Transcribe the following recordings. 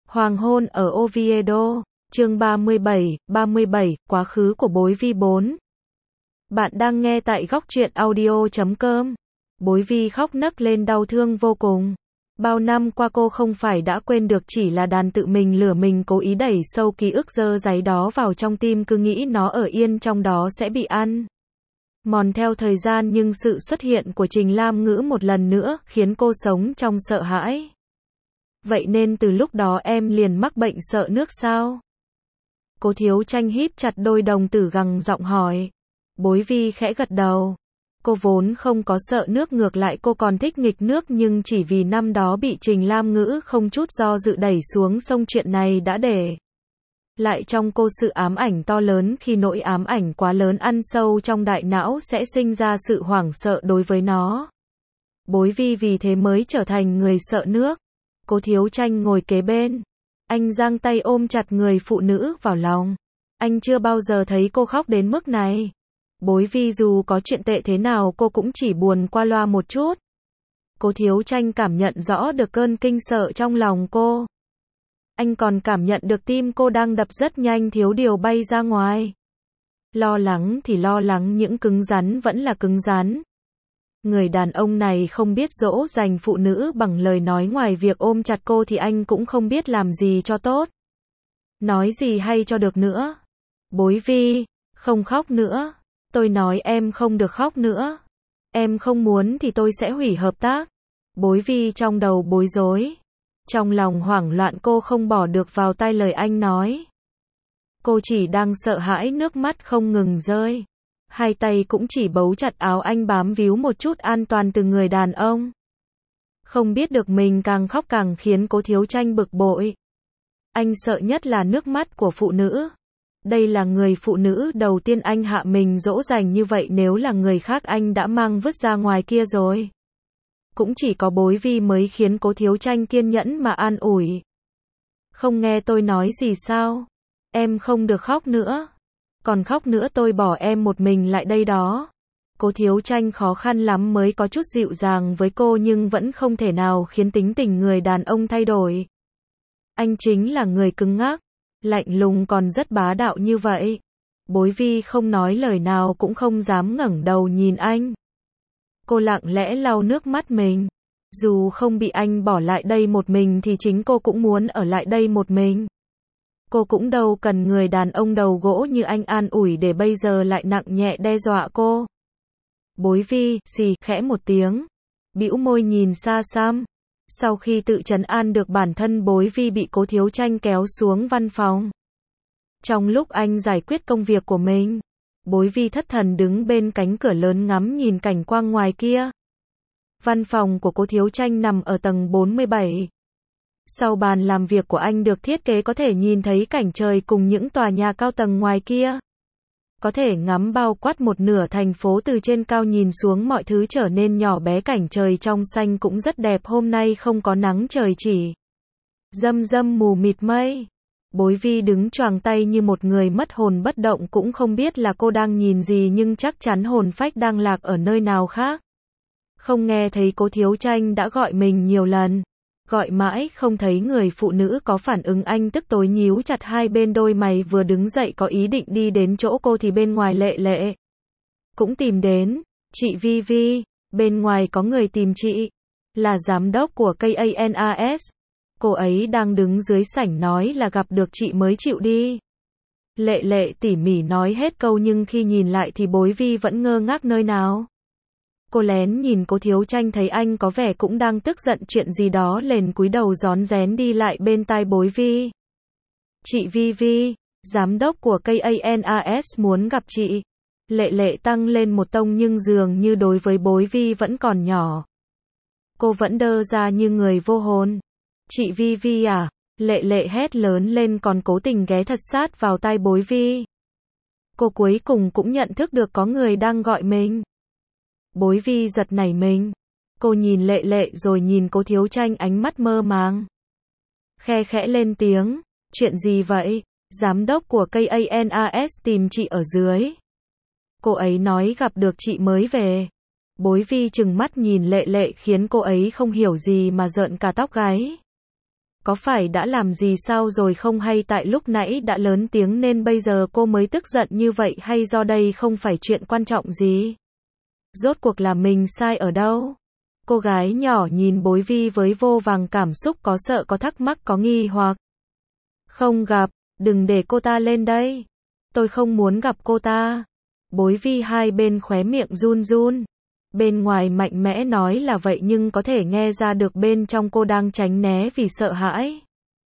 Hoàng hôn ở Oviedo, chương 37, quá khứ của Bối Vi 4. Bạn đang nghe tại góc truyện audio.com. Bối Vi khóc nấc lên đau thương vô cùng. Bao năm qua cô không phải đã quên được chỉ là đàn tự mình lừa mình cố ý đẩy sâu ký ức dơ dáy đó vào trong tim, cứ nghĩ nó ở yên trong đó sẽ bị ăn mòn theo thời gian, nhưng sự xuất hiện của Trình Lam Ngữ một lần nữa khiến cô sống trong sợ hãi. Vậy nên từ lúc đó em liền mắc bệnh sợ nước sao? Cố Thiếu Tranh híp chặt đôi đồng tử gằn giọng hỏi. Bối Vi khẽ gật đầu. Cô vốn không có sợ nước, ngược lại cô còn thích nghịch nước, nhưng chỉ vì năm đó bị Trình Lam Ngữ không chút do dự đẩy xuống sông, chuyện này đã để lại trong cô sự ám ảnh to lớn. Khi nỗi ám ảnh quá lớn ăn sâu trong đại não sẽ sinh ra sự hoảng sợ đối với nó. Bối Vi vì thế mới trở thành người sợ nước. Cố Thiếu Tranh ngồi kế bên. Anh giang tay ôm chặt người phụ nữ vào lòng. Anh chưa bao giờ thấy cô khóc đến mức này. Bối Vi dù có chuyện tệ thế nào cô cũng chỉ buồn qua loa một chút. Cố Thiếu Tranh cảm nhận rõ được cơn kinh sợ trong lòng cô. Anh còn cảm nhận được tim cô đang đập rất nhanh, thiếu điều bay ra ngoài. Lo lắng thì lo lắng, những cứng rắn vẫn là cứng rắn. Người đàn ông này không biết dỗ dành phụ nữ bằng lời nói, ngoài việc ôm chặt cô thì anh cũng không biết làm gì cho tốt. Nói gì hay cho được nữa. Bối Vi, không khóc nữa. Tôi nói em không được khóc nữa. Em không muốn thì tôi sẽ hủy hợp tác. Bối Vi trong đầu bối rối. Trong lòng hoảng loạn, cô không bỏ được vào tai lời anh nói. Cô chỉ đang sợ hãi, nước mắt không ngừng rơi. Hai tay cũng chỉ bấu chặt áo anh, bám víu một chút an toàn từ người đàn ông. Không biết được mình càng khóc càng khiến Cố Thiếu Tranh bực bội. Anh sợ nhất là nước mắt của phụ nữ. Đây là người phụ nữ đầu tiên anh hạ mình dỗ dành như vậy, nếu là người khác anh đã mang vứt ra ngoài kia rồi. Cũng chỉ có Bối Vi mới khiến Cố Thiếu Tranh kiên nhẫn mà an ủi. Không nghe tôi nói gì sao? Em không được khóc nữa. Còn khóc nữa tôi bỏ em một mình lại đây đó. Cố Thiếu Tranh khó khăn lắm mới có chút dịu dàng với cô, nhưng vẫn không thể nào khiến tính tình người đàn ông thay đổi. Anh chính là người cứng ngắc, lạnh lùng còn rất bá đạo như vậy. Bối Vi không nói lời nào, cũng không dám ngẩng đầu nhìn anh. Cô lặng lẽ lau nước mắt mình. Dù không bị anh bỏ lại đây một mình thì chính cô cũng muốn ở lại đây một mình. Cô cũng đâu cần người đàn ông đầu gỗ như anh an ủi để bây giờ lại nặng nhẹ đe dọa cô. Bối Vi, xì, khẽ một tiếng. Bĩu môi nhìn xa xăm. Sau khi tự trấn an được bản thân, Bối Vi bị Cố Thiếu Tranh kéo xuống văn phòng. Trong lúc anh giải quyết công việc của mình, Bối Vi thất thần đứng bên cánh cửa lớn ngắm nhìn cảnh quang ngoài kia. Văn phòng của Cố Thiếu Tranh nằm ở tầng 47. Sau bàn làm việc của anh được thiết kế có thể nhìn thấy cảnh trời cùng những tòa nhà cao tầng ngoài kia. Có thể ngắm bao quát một nửa thành phố từ trên cao nhìn xuống, mọi thứ trở nên nhỏ bé, cảnh trời trong xanh cũng rất đẹp. Hôm nay không có nắng, trời chỉ râm râm mù mịt mây. Bối Vi đứng choàng tay như một người mất hồn bất động, cũng không biết là cô đang nhìn gì, nhưng chắc chắn hồn phách đang lạc ở nơi nào khác. Không nghe thấy Cố Thiếu Tranh đã gọi mình nhiều lần. Gọi mãi không thấy người phụ nữ có phản ứng, anh tức tối nhíu chặt hai bên đôi mày, vừa đứng dậy có ý định đi đến chỗ cô thì bên ngoài Lệ Lệ cũng tìm đến. Chị Vi Vi, bên ngoài có người tìm chị. Là giám đốc của KANAS. Cô ấy đang đứng dưới sảnh, nói là gặp được chị mới chịu đi. Lệ Lệ tỉ mỉ nói hết câu, nhưng khi nhìn lại thì Bối Vi vẫn ngơ ngác nơi nào. Cô lén nhìn Cố Thiếu Tranh, thấy anh có vẻ cũng đang tức giận chuyện gì đó, liền cúi đầu rón rén đi lại bên tai Bối Vi. Chị Vi Vi, giám đốc của KANAS muốn gặp chị. Lệ Lệ tăng lên một tông, nhưng dường như đối với Bối Vi vẫn còn nhỏ. Cô vẫn đơ ra như người vô hồn. Chị Vi Vi à? Lệ Lệ hét lớn lên, còn cố tình ghé thật sát vào tai Bối Vi. Cô cuối cùng cũng nhận thức được có người đang gọi mình. Bối Vi giật nảy mình. Cô nhìn Lệ Lệ rồi nhìn Cố Thiếu Tranh, ánh mắt mơ màng. Khe khẽ lên tiếng. Chuyện gì vậy? Giám đốc của KANAS tìm chị ở dưới. Cô ấy nói gặp được chị mới về. Bối Vi trừng mắt nhìn Lệ Lệ khiến cô ấy không hiểu gì mà rợn cả tóc gáy. có phải đã làm gì sao rồi không hay tại lúc nãy đã lớn tiếng nên bây giờ cô mới tức giận như vậy hay do đây không phải chuyện quan trọng gì? Rốt cuộc là mình sai ở đâu? Cô gái nhỏ nhìn Bối Vi với vô vàng cảm xúc, có sợ, có thắc mắc, có nghi hoặc. Không gặp, đừng để cô ta lên đây. Tôi không muốn gặp cô ta. Bối Vi hai bên khóe miệng run run. Bên ngoài mạnh mẽ nói là vậy nhưng có thể nghe ra được bên trong cô đang tránh né vì sợ hãi.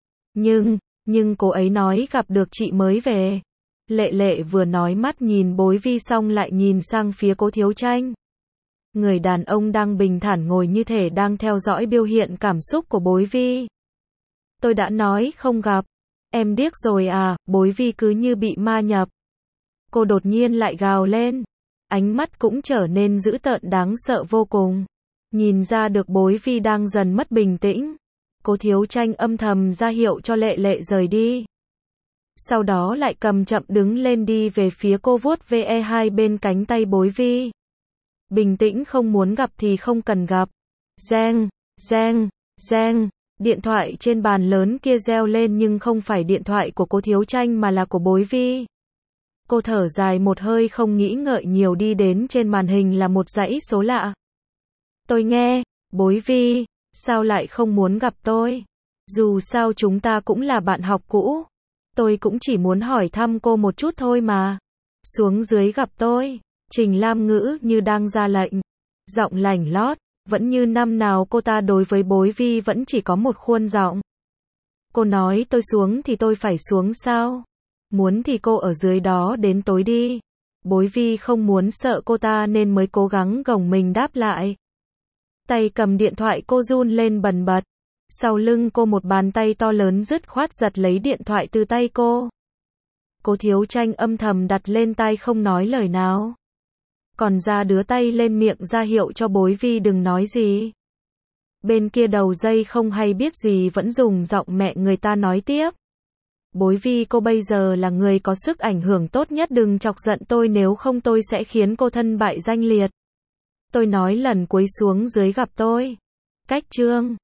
Nhưng cô ấy nói gặp được chị mới về. Lệ Lệ vừa nói mắt nhìn Bối Vi xong lại nhìn sang phía Cố Thiếu Tranh. Người đàn ông đang bình thản ngồi như thể đang theo dõi biểu hiện cảm xúc của Bối Vi. Tôi đã nói không gặp. Em điếc rồi à? Bối Vi cứ như bị ma nhập. Cô đột nhiên lại gào lên. Ánh mắt cũng trở nên dữ tợn đáng sợ vô cùng. Nhìn ra được Bối Vi đang dần mất bình tĩnh. Cố Thiếu Tranh âm thầm ra hiệu cho Lệ Lệ rời đi. Sau đó lại cầm chậm đứng lên đi về phía cô, vuốt ve hai bên cánh tay Bối Vi. Bình tĩnh, không muốn gặp thì không cần gặp. Reng, reng, reng. Điện thoại trên bàn lớn kia reo lên nhưng không phải điện thoại của Cố Thiếu Tranh mà là của Bối Vi. Cô thở dài một hơi không nghĩ ngợi nhiều, đi đến trên màn hình là một dãy số lạ. Tôi nghe. Bối Vi, sao lại không muốn gặp tôi? Dù sao chúng ta cũng là bạn học cũ. Tôi cũng chỉ muốn hỏi thăm cô một chút thôi mà. Xuống dưới gặp tôi. Trình Lam Ngữ như đang ra lệnh. Giọng lảnh lót. Vẫn như năm nào cô ta đối với Bối Vi vẫn chỉ có một khuôn giọng. Cô nói tôi xuống thì tôi phải xuống sao? Muốn thì cô ở dưới đó đến tối đi. Bối Vi không muốn sợ cô ta nên mới cố gắng gồng mình đáp lại. Tay cầm điện thoại cô run lên bần bật. Sau lưng cô một bàn tay to lớn dứt khoát giật lấy điện thoại từ tay cô. Cố Thiếu Tranh âm thầm đặt lên tai không nói lời nào. Còn ra đưa tay lên miệng ra hiệu cho Bối Vi đừng nói gì. Bên kia đầu dây không hay biết gì vẫn dùng giọng mẹ người ta nói tiếp. Bối Vi, cô bây giờ là người có sức ảnh hưởng tốt nhất, đừng chọc giận tôi nếu không tôi sẽ khiến cô thân bại danh liệt. Tôi nói lần cuối xuống dưới gặp tôi. Cách chương